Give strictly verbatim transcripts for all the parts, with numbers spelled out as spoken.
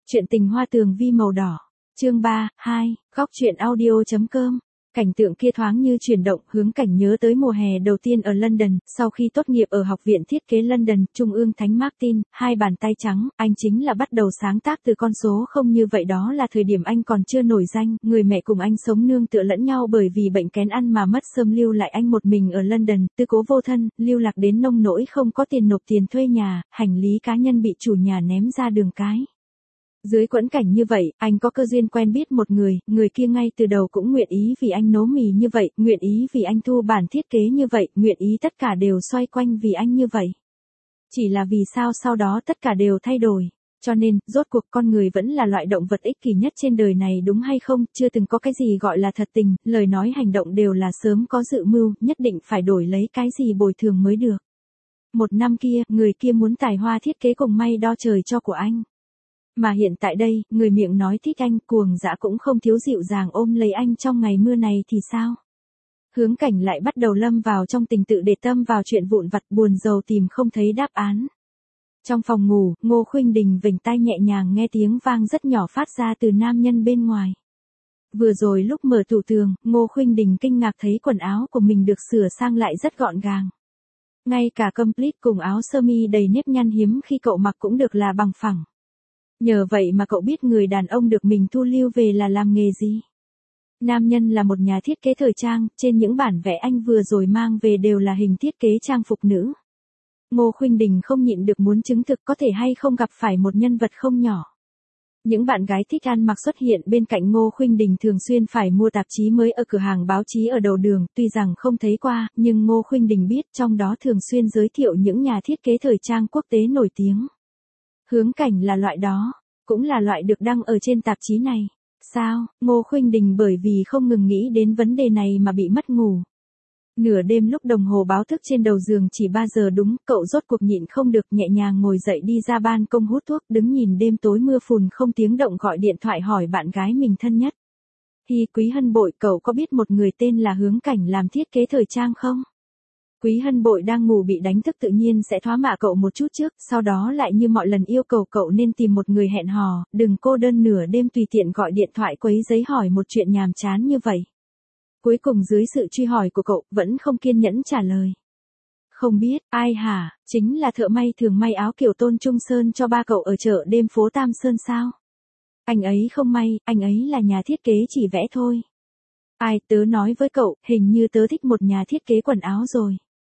Chuyện tình hoa tường vi màu đỏ. Chương ba, hai, góc truyện audio chấm com. Cảnh tượng kia thoáng như chuyển động, Hướng Cảnh nhớ tới mùa hè đầu tiên ở London, sau khi tốt nghiệp ở Học viện Thiết kế London, Trung ương Thánh Martin, hai bàn tay trắng, anh chính là bắt đầu sáng tác từ con số không như vậy, đó là thời điểm anh còn chưa nổi danh, người mẹ cùng anh sống nương tựa lẫn nhau bởi vì bệnh kén ăn mà mất sớm, lưu lại anh một mình ở London, tư cố vô thân, lưu lạc đến nông nỗi không có tiền nộp tiền thuê nhà, hành lý cá nhân bị chủ nhà ném ra đường cái. Dưới quẫn cảnh như vậy, anh có cơ duyên quen biết một người, người kia ngay từ đầu cũng nguyện ý vì anh nấu mì như vậy, nguyện ý vì anh thu bản thiết kế như vậy, nguyện ý tất cả đều xoay quanh vì anh như vậy. Chỉ là vì sao sau đó tất cả đều thay đổi. Cho nên, rốt cuộc con người vẫn là loại động vật ích kỷ nhất trên đời này, đúng hay không? Chưa từng có cái gì gọi là thật tình, lời nói hành động đều là sớm có dự mưu, nhất định phải đổi lấy cái gì bồi thường mới được. Một năm kia, người kia muốn tài hoa thiết kế cùng may đo trời cho của anh. Mà hiện tại đây, người miệng nói thích anh, cuồng dã cũng không thiếu dịu dàng ôm lấy anh trong ngày mưa này thì sao? Hướng Cảnh lại bắt đầu lâm vào trong tình tự để tâm vào chuyện vụn vặt, buồn rầu tìm không thấy đáp án. Trong phòng ngủ, Ngô Khuynh Đình vểnh tai nhẹ nhàng nghe tiếng vang rất nhỏ phát ra từ nam nhân bên ngoài. Vừa rồi lúc mở tủ tường, Ngô Khuynh Đình kinh ngạc thấy quần áo của mình được sửa sang lại rất gọn gàng. Ngay cả complete cùng áo sơ mi đầy nếp nhăn hiếm khi cậu mặc cũng được là bằng phẳng. Nhờ vậy mà cậu biết người đàn ông được mình thu lưu về là làm nghề gì. Nam nhân là một nhà thiết kế thời trang, trên những bản vẽ anh vừa rồi mang về đều là hình thiết kế trang phục nữ. Ngô Khuynh Đình không nhịn được muốn chứng thực có thể hay không gặp phải một nhân vật không nhỏ. Những bạn gái thích ăn mặc xuất hiện bên cạnh Ngô Khuynh Đình thường xuyên phải mua tạp chí mới ở cửa hàng báo chí ở đầu đường, tuy rằng không thấy qua, nhưng Ngô Khuynh Đình biết trong đó thường xuyên giới thiệu những nhà thiết kế thời trang quốc tế nổi tiếng. Hướng Cảnh là loại đó, cũng là loại được đăng ở trên tạp chí này. Sao? Ngô Khuynh Đình bởi vì không ngừng nghĩ đến vấn đề này mà bị mất ngủ. Nửa đêm lúc đồng hồ báo thức trên đầu giường chỉ ba giờ đúng, cậu rốt cuộc nhịn không được, nhẹ nhàng ngồi dậy đi ra ban công hút thuốc, đứng nhìn đêm tối mưa phùn không tiếng động gọi điện thoại hỏi bạn gái mình thân nhất. Hi Quý Hân Bội, cậu có biết một người tên là Hướng Cảnh làm thiết kế thời trang không? Quý Hân Bội đang ngủ bị đánh thức tự nhiên sẽ thoá mạ cậu một chút trước, sau đó lại như mọi lần yêu cầu cậu nên tìm một người hẹn hò, đừng cô đơn nửa đêm tùy tiện gọi điện thoại quấy giấy hỏi một chuyện nhàm chán như vậy. Cuối cùng dưới sự truy hỏi của cậu, vẫn không kiên nhẫn trả lời. Không biết, ai hả, chính là thợ may thường may áo kiểu Tôn Trung Sơn cho ba cậu ở chợ đêm phố Tam Sơn sao? Anh ấy không may, anh ấy là nhà thiết kế chỉ vẽ thôi. Ai, tớ nói với cậu, hình như tớ thích một nhà thiết kế quần áo rồi.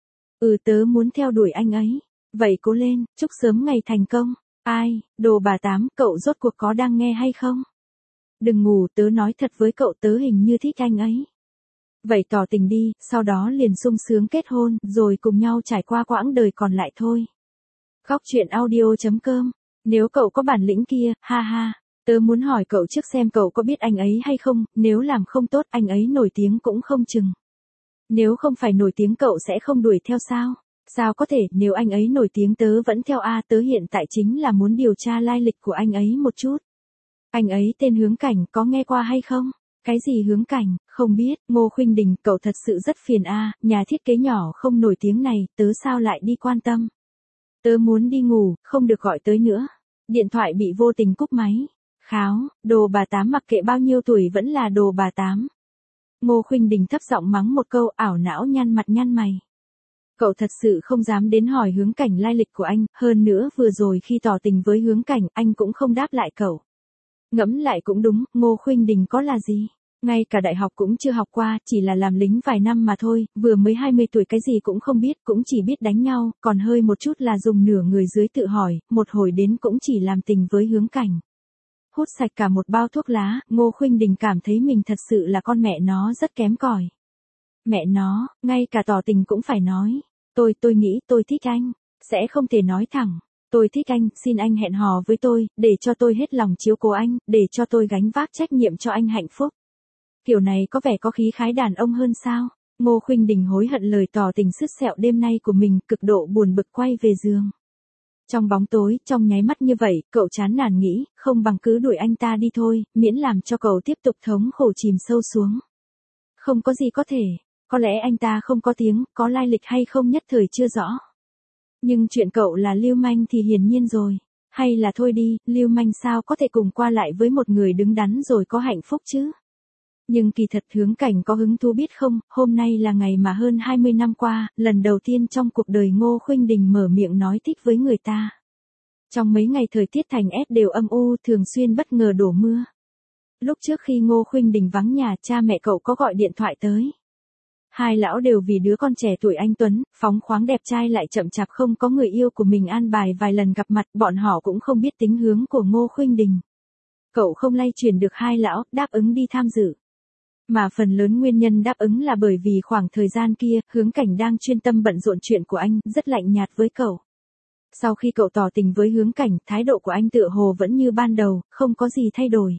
Ừ, tớ muốn theo đuổi anh ấy. Vậy cố lên, chúc sớm ngày thành công. Ai, đồ bà Tám, cậu rốt cuộc có đang nghe hay không? Đừng ngủ, tớ nói thật với cậu, tớ hình như thích anh ấy. Vậy tỏ tình đi, sau đó liền sung sướng kết hôn, rồi cùng nhau trải qua quãng đời còn lại thôi. Góc truyện audio chấm com. Nếu cậu có bản lĩnh kia, ha ha. Tớ muốn hỏi cậu trước xem cậu có biết anh ấy hay không, nếu làm không tốt anh ấy nổi tiếng cũng không chừng. Nếu không phải nổi tiếng cậu sẽ không đuổi theo sao? Sao có thể, nếu anh ấy nổi tiếng tớ vẫn theo a, tớ hiện tại chính là muốn điều tra lai lịch của anh ấy một chút. Anh ấy tên Hướng Cảnh, có nghe qua hay không? Cái gì Hướng Cảnh, không biết, Ngô Khuynh Đình, cậu thật sự rất phiền a, nhà thiết kế nhỏ không nổi tiếng này, tớ sao lại đi quan tâm? Tớ muốn đi ngủ, không được gọi tới nữa. Điện thoại bị vô tình cúp máy. Kháo, đồ bà Tám mặc kệ bao nhiêu tuổi vẫn là đồ bà Tám. Ngô Khuynh Đình thấp giọng mắng một câu, ảo não nhăn mặt nhăn mày. Cậu thật sự không dám đến hỏi Hướng Cảnh lai lịch của anh, hơn nữa vừa rồi khi tỏ tình với Hướng Cảnh, anh cũng không đáp lại cậu. Ngẫm lại cũng đúng, Ngô Khuynh Đình có là gì? Ngay cả đại học cũng chưa học qua, chỉ là làm lính vài năm mà thôi, vừa mới hai mươi tuổi cái gì cũng không biết, cũng chỉ biết đánh nhau, còn hơi một chút là dùng nửa người dưới tự hỏi, một hồi đến cũng chỉ làm tình với Hướng Cảnh. Hút sạch cả một bao thuốc lá, Ngô Khuynh Đình cảm thấy mình thật sự là con mẹ nó rất kém cỏi. Mẹ nó, ngay cả tỏ tình cũng phải nói. Tôi, tôi nghĩ tôi thích anh. Sẽ không thể nói thẳng. Tôi thích anh, xin anh hẹn hò với tôi, để cho tôi hết lòng chiếu cố anh, để cho tôi gánh vác trách nhiệm cho anh hạnh phúc. Kiểu này có vẻ có khí khái đàn ông hơn sao? Ngô Khuynh Đình hối hận lời tỏ tình sứt sẹo đêm nay của mình, cực độ buồn bực quay về giường. Trong bóng tối, trong nháy mắt như vậy, cậu chán nản nghĩ, không bằng cứ đuổi anh ta đi thôi, miễn làm cho cậu tiếp tục thống khổ chìm sâu xuống. Không có gì có thể, có lẽ anh ta không có tiếng, có lai lịch hay không nhất thời chưa rõ. Nhưng chuyện cậu là lưu manh thì hiển nhiên rồi. Hay là thôi đi, lưu manh sao có thể cùng qua lại với một người đứng đắn rồi có hạnh phúc chứ? Nhưng kỳ thật Hướng Cảnh có hứng thú biết không, hôm nay là ngày mà hơn hai mươi năm qua, lần đầu tiên trong cuộc đời Ngô Khuynh Đình mở miệng nói thích với người ta. Trong mấy ngày thời tiết thành S đều âm u, thường xuyên bất ngờ đổ mưa. Lúc trước khi Ngô Khuynh Đình vắng nhà, cha mẹ cậu có gọi điện thoại tới. Hai lão đều vì đứa con trẻ tuổi anh tuấn, phóng khoáng đẹp trai lại chậm chạp không có người yêu của mình an bài vài lần gặp mặt, bọn họ cũng không biết tính hướng của Ngô Khuynh Đình. Cậu không lay chuyển được hai lão, đáp ứng đi tham dự. Mà phần lớn nguyên nhân đáp ứng là bởi vì khoảng thời gian kia, Hướng Cảnh đang chuyên tâm bận rộn chuyện của anh, rất lạnh nhạt với cậu. Sau khi cậu tỏ tình với Hướng Cảnh, thái độ của anh tựa hồ vẫn như ban đầu, không có gì thay đổi.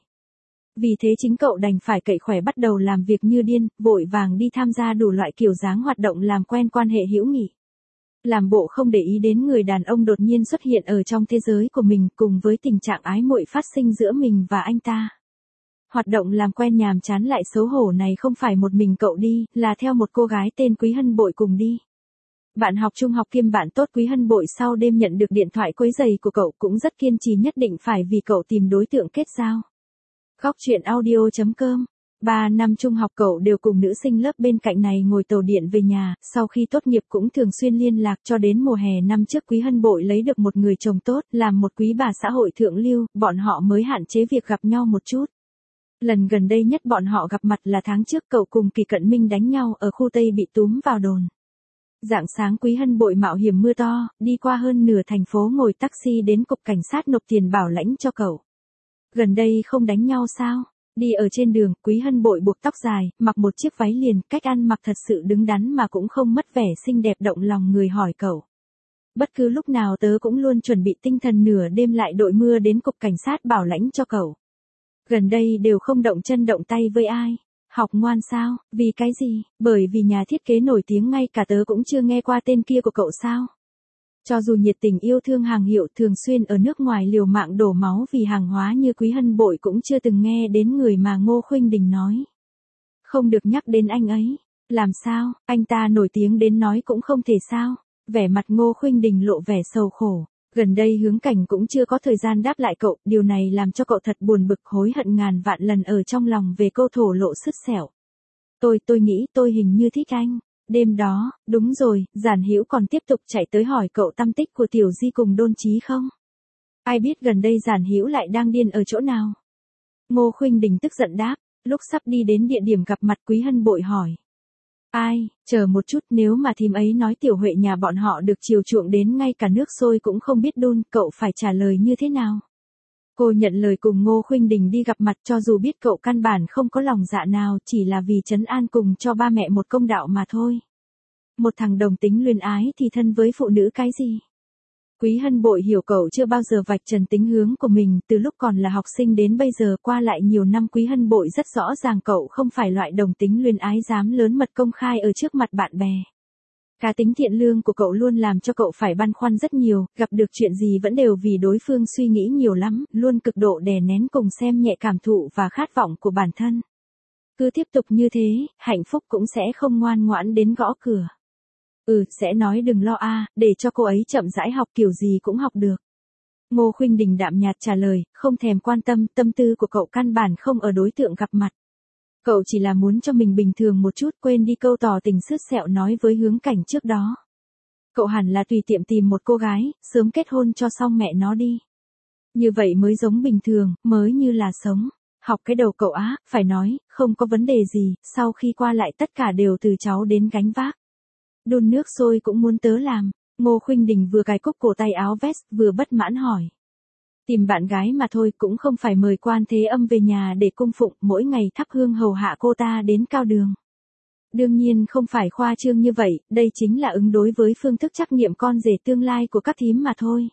Vì thế chính cậu đành phải cậy khỏe bắt đầu làm việc như điên, vội vàng đi tham gia đủ loại kiểu dáng hoạt động làm quen quan hệ hữu nghị. Làm bộ không để ý đến người đàn ông đột nhiên xuất hiện ở trong thế giới của mình cùng với tình trạng ái muội phát sinh giữa mình và anh ta. Hoạt động làm quen nhàm chán lại xấu hổ này không phải một mình cậu đi, là theo một cô gái tên Quý Hân Bội cùng đi. Bạn học trung học kiêm bạn tốt Quý Hân Bội sau đêm nhận được điện thoại quấy rầy của cậu cũng rất kiên trì nhất định phải vì cậu tìm đối tượng kết giao. Góc truyện audio chấm com. Ba năm trung học cậu đều cùng nữ sinh lớp bên cạnh này ngồi tàu điện về nhà, sau khi tốt nghiệp cũng thường xuyên liên lạc cho đến mùa hè năm trước Quý Hân Bội lấy được một người chồng tốt, làm một quý bà xã hội thượng lưu, bọn họ mới hạn chế việc gặp nhau một chút. Lần gần đây nhất bọn họ gặp mặt là tháng trước cậu cùng Kỳ Cận Minh đánh nhau ở khu Tây bị túm vào đồn. Rạng sáng Quý Hân Bội mạo hiểm mưa to, đi qua hơn nửa thành phố ngồi taxi đến cục cảnh sát nộp tiền bảo lãnh cho cậu. Gần đây không đánh nhau sao? Đi ở trên đường, Quý Hân Bội buộc tóc dài, mặc một chiếc váy liền, cách ăn mặc thật sự đứng đắn mà cũng không mất vẻ xinh đẹp động lòng người hỏi cậu. Bất cứ lúc nào tớ cũng luôn chuẩn bị tinh thần nửa đêm lại đội mưa đến cục cảnh sát bảo lãnh cho cậu. Gần đây đều không động chân động tay với ai. Học ngoan sao? Vì cái gì? Bởi vì nhà thiết kế nổi tiếng ngay cả tớ cũng chưa nghe qua tên kia của cậu sao? Cho dù nhiệt tình yêu thương hàng hiệu thường xuyên ở nước ngoài liều mạng đổ máu vì hàng hóa như Quý Hân Bội cũng chưa từng nghe đến người mà Ngô Khuynh Đình nói. Không được nhắc đến anh ấy. Làm sao? Anh ta nổi tiếng đến nói cũng không thể sao? Vẻ mặt Ngô Khuynh Đình lộ vẻ sầu khổ. Gần đây Hướng Cảnh cũng chưa có thời gian đáp lại cậu, điều này làm cho cậu thật buồn bực hối hận ngàn vạn lần ở trong lòng về câu thổ lộ sứt sẹo. Tôi, tôi nghĩ tôi hình như thích anh. Đêm đó, đúng rồi, Giản Hữu còn tiếp tục chạy tới hỏi cậu tâm tích của Tiểu Di cùng Đôn Chí không? Ai biết gần đây Giản Hữu lại đang điên ở chỗ nào? Ngô Khuynh Đình tức giận đáp, lúc sắp đi đến địa điểm gặp mặt Quý Hân Bội hỏi. Ai, chờ một chút, nếu mà thím ấy nói Tiểu Huệ nhà bọn họ được chiều chuộng đến ngay cả nước sôi cũng không biết đun, cậu phải trả lời như thế nào? Cô nhận lời cùng Ngô Khuynh Đình đi gặp mặt cho dù biết cậu căn bản không có lòng dạ nào, chỉ là vì trấn an cùng cho ba mẹ một công đạo mà thôi. Một thằng đồng tính luyến ái thì thân với phụ nữ cái gì? Quý Hân Bội hiểu cậu chưa bao giờ vạch trần tính hướng của mình, từ lúc còn là học sinh đến bây giờ qua lại nhiều năm Quý Hân Bội rất rõ ràng cậu không phải loại đồng tính luyến ái dám lớn mật công khai ở trước mặt bạn bè. Cá tính thiện lương của cậu luôn làm cho cậu phải băn khoăn rất nhiều, gặp được chuyện gì vẫn đều vì đối phương suy nghĩ nhiều lắm, luôn cực độ đè nén cùng xem nhẹ cảm thụ và khát vọng của bản thân. Cứ tiếp tục như thế, hạnh phúc cũng sẽ không ngoan ngoãn đến gõ cửa. Ừ, sẽ nói đừng lo a, để cho cô ấy chậm rãi học kiểu gì cũng học được. Ngô Khuynh Đình đạm nhạt trả lời, không thèm quan tâm, tâm tư của cậu căn bản không ở đối tượng gặp mặt. Cậu chỉ là muốn cho mình bình thường một chút, quên đi câu tỏ tình sứt sẹo nói với Hướng Cảnh trước đó. Cậu hẳn là tùy tiệm tìm một cô gái, sớm kết hôn cho xong mẹ nó đi. Như vậy mới giống bình thường, mới như là sống. Học cái đầu cậu á, phải nói, không có vấn đề gì, sau khi qua lại tất cả đều từ cháu đến gánh vác. Đun nước sôi cũng muốn tớ làm. Ngô Khuynh Đình vừa cài cúc cổ tay áo vest vừa bất mãn hỏi. Tìm bạn gái mà thôi, cũng không phải mời Quan Thế Âm về nhà để cung phụng, mỗi ngày thắp hương hầu hạ cô ta đến cao đường. Đương nhiên không phải khoa trương như vậy, đây chính là ứng đối với phương thức trắc nghiệm con rể tương lai của các thím mà thôi.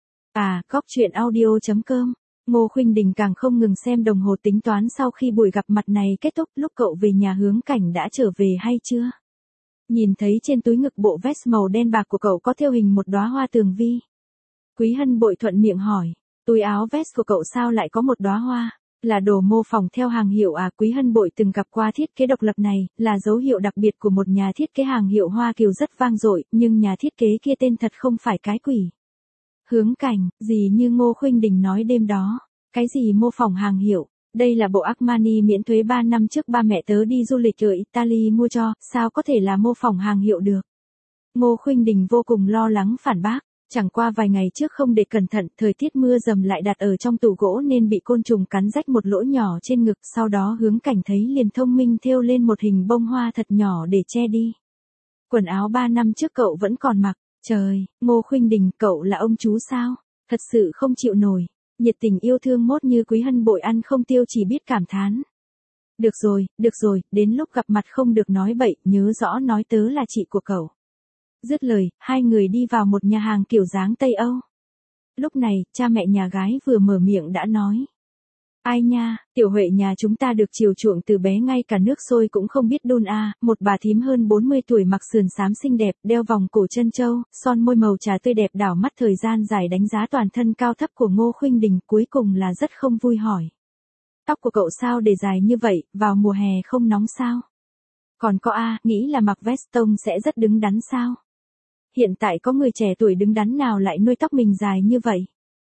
À, góc truyện audio chấm com. Ngô Khuynh Đình càng không ngừng xem đồng hồ tính toán sau khi buổi gặp mặt này kết thúc, lúc cậu về nhà Hướng Cảnh đã trở về hay chưa? Nhìn thấy trên túi ngực bộ vest màu đen bạc của cậu có thêu hình một đóa hoa tường vi. Quý Hân Bội thuận miệng hỏi, túi áo vest của cậu sao lại có một đóa hoa? Là đồ mô phỏng theo hàng hiệu à? Quý Hân Bội từng gặp qua thiết kế độc lập này, là dấu hiệu đặc biệt của một nhà thiết kế hàng hiệu Hoa Kiều rất vang dội, nhưng nhà thiết kế kia tên thật không phải cái quỷ. Hướng Cảnh, gì như Ngô Khuynh Đình nói đêm đó, cái gì mô phỏng hàng hiệu, đây là bộ Armani miễn thuế ba năm trước ba mẹ tớ đi du lịch ở Italy mua cho, sao có thể là mô phỏng hàng hiệu được. Ngô Khuynh Đình vô cùng lo lắng phản bác, chẳng qua vài ngày trước không để cẩn thận, thời tiết mưa dầm lại đặt ở trong tủ gỗ nên bị côn trùng cắn rách một lỗ nhỏ trên ngực, sau đó Hướng Cảnh thấy liền thông minh thêu lên một hình bông hoa thật nhỏ để che đi. Quần áo ba năm trước cậu vẫn còn mặc, trời, Ngô Khuynh Đình, cậu là ông chú sao? Thật sự không chịu nổi, nhiệt tình yêu thương mốt như Quý Hân bội ăn không tiêu chỉ biết cảm thán. Được rồi, được rồi, đến lúc gặp mặt không được nói bậy, nhớ rõ nói tớ là chị của cậu. Dứt lời, hai người đi vào một nhà hàng kiểu dáng Tây Âu. Lúc này, cha mẹ nhà gái vừa mở miệng đã nói. Ai nha, Tiểu Huệ nhà chúng ta được chiều chuộng từ bé ngay cả nước sôi cũng không biết đun a. Một bà thím hơn bốn mươi tuổi mặc sườn xám xinh đẹp, đeo vòng cổ chân châu, son môi màu trà tươi đẹp đảo mắt thời gian dài đánh giá toàn thân cao thấp của Ngô Khuynh Đình, cuối cùng là rất không vui hỏi. Tóc của cậu sao để dài như vậy, vào mùa hè không nóng sao? Còn có a, nghĩ là mặc vest tông sẽ rất đứng đắn sao? Hiện tại có người trẻ tuổi đứng đắn nào lại nuôi tóc mình dài như vậy?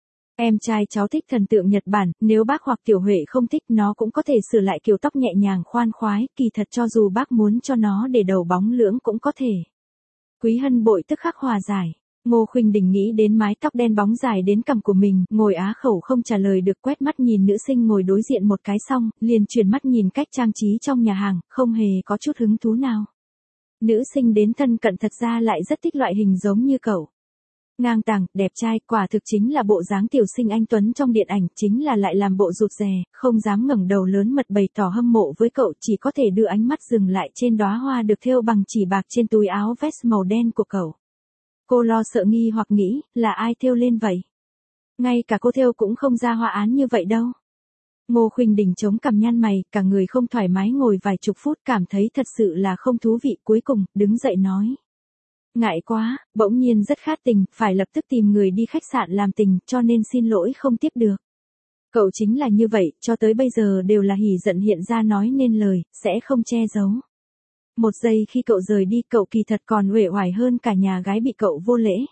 Em trai cháu thích thần tượng Nhật Bản, nếu bác hoặc Tiểu Huệ không thích nó cũng có thể sửa lại kiểu tóc nhẹ nhàng khoan khoái, kỳ thật cho dù bác muốn cho nó để đầu bóng lưỡng cũng có thể. Quý Hân bội tức khắc hòa giải. Ngô Khuynh Đình nghĩ đến mái tóc đen bóng dài đến cằm của mình, ngồi á khẩu không trả lời được, quét mắt nhìn nữ sinh ngồi đối diện một cái xong, liền chuyển mắt nhìn cách trang trí trong nhà hàng, không hề có chút hứng thú nào. Nữ sinh đến thân cận thật ra lại rất thích loại hình giống như cậu. Ngang tàng, đẹp trai, quả thực chính là bộ dáng tiểu sinh anh tuấn trong điện ảnh, chính là lại làm bộ rụt rè, không dám ngẩng đầu lớn mật bày tỏ hâm mộ với cậu, chỉ có thể đưa ánh mắt dừng lại trên đóa hoa được thêu bằng chỉ bạc trên túi áo vest màu đen của cậu. Cô lo sợ nghi hoặc nghĩ, là ai thêu lên vậy? Ngay cả cô thêu cũng không ra hoa án như vậy đâu. Ngô Khuynh Đình chống cằm nhăn mày, cả người không thoải mái ngồi vài chục phút, cảm thấy thật sự là không thú vị, cuối cùng, đứng dậy nói. Ngại quá, bỗng nhiên rất khát tình, phải lập tức tìm người đi khách sạn làm tình, cho nên xin lỗi không tiếp được. Cậu chính là như vậy, cho tới bây giờ đều là hỉ giận hiện ra nói nên lời, sẽ không che giấu. Một giây khi cậu rời đi, cậu kỳ thật còn uể oải hơn cả nhà gái bị cậu vô lễ.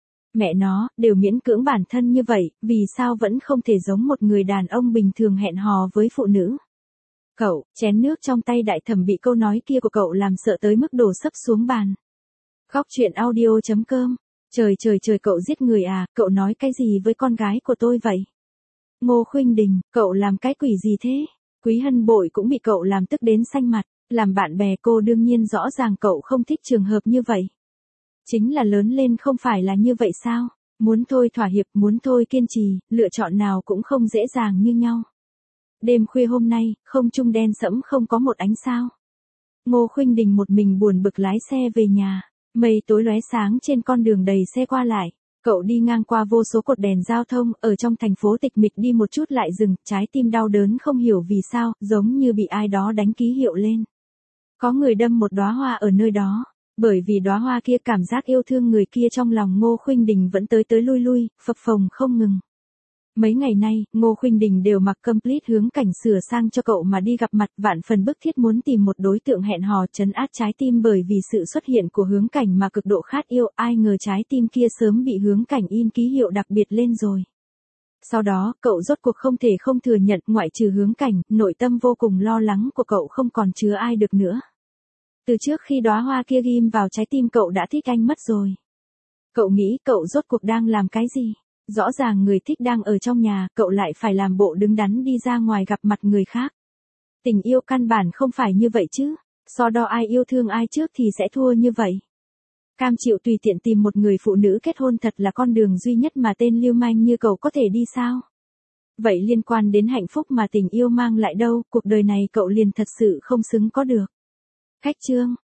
Mẹ nó, đều miễn cưỡng bản thân như vậy, vì sao vẫn không thể giống một người đàn ông bình thường hẹn hò với phụ nữ. Cậu, chén nước trong tay đại thẩm bị câu nói kia của cậu làm sợ tới mức đổ sấp xuống bàn. Góc truyện audio chấm com. Trời trời trời, cậu giết người à, cậu nói cái gì với con gái của tôi vậy? Ngô Khuynh Đình, cậu làm cái quỷ gì thế? Quý Hân bội cũng bị cậu làm tức đến xanh mặt, làm bạn bè cô đương nhiên rõ ràng cậu không thích trường hợp như vậy. Chính là lớn lên không phải là như vậy sao? Muốn thôi thỏa hiệp, muốn thôi kiên trì, lựa chọn nào cũng không dễ dàng như nhau. Đêm khuya hôm nay, không trung đen sẫm không có một ánh sao. Ngô Khuynh Đình một mình buồn bực lái xe về nhà. Mây tối lóe sáng trên con đường đầy xe qua lại, cậu đi ngang qua vô số cột đèn giao thông, ở trong thành phố tịch mịch đi một chút lại dừng, trái tim đau đớn không hiểu vì sao, giống như bị ai đó đánh ký hiệu lên. Có người đâm một đóa hoa ở nơi đó, bởi vì đóa hoa kia cảm giác yêu thương người kia trong lòng Ngô Khuynh Đình vẫn tới tới lui lui, phập phồng không ngừng. Mấy ngày nay, Ngô Khuynh Đình đều mặc complete Hướng Cảnh sửa sang cho cậu mà đi gặp mặt, vạn phần bức thiết muốn tìm một đối tượng hẹn hò trấn áp trái tim, bởi vì sự xuất hiện của Hướng Cảnh mà cực độ khát yêu, ai ngờ trái tim kia sớm bị Hướng Cảnh in ký hiệu đặc biệt lên rồi. Sau đó, cậu rốt cuộc không thể không thừa nhận, ngoại trừ Hướng Cảnh, nội tâm vô cùng lo lắng của cậu không còn chứa ai được nữa. Từ trước khi đóa hoa kia ghim vào trái tim cậu đã thích anh mất rồi. Cậu nghĩ cậu rốt cuộc đang làm cái gì? Rõ ràng người thích đang ở trong nhà, cậu lại phải làm bộ đứng đắn đi ra ngoài gặp mặt người khác. Tình yêu căn bản không phải như vậy chứ, so đo ai yêu thương ai trước thì sẽ thua như vậy. Cam chịu tùy tiện tìm một người phụ nữ kết hôn thật là con đường duy nhất mà tên lưu manh như cậu có thể đi sao? Vậy liên quan đến hạnh phúc mà tình yêu mang lại đâu, cuộc đời này cậu liền thật sự không xứng có được. Khách chương.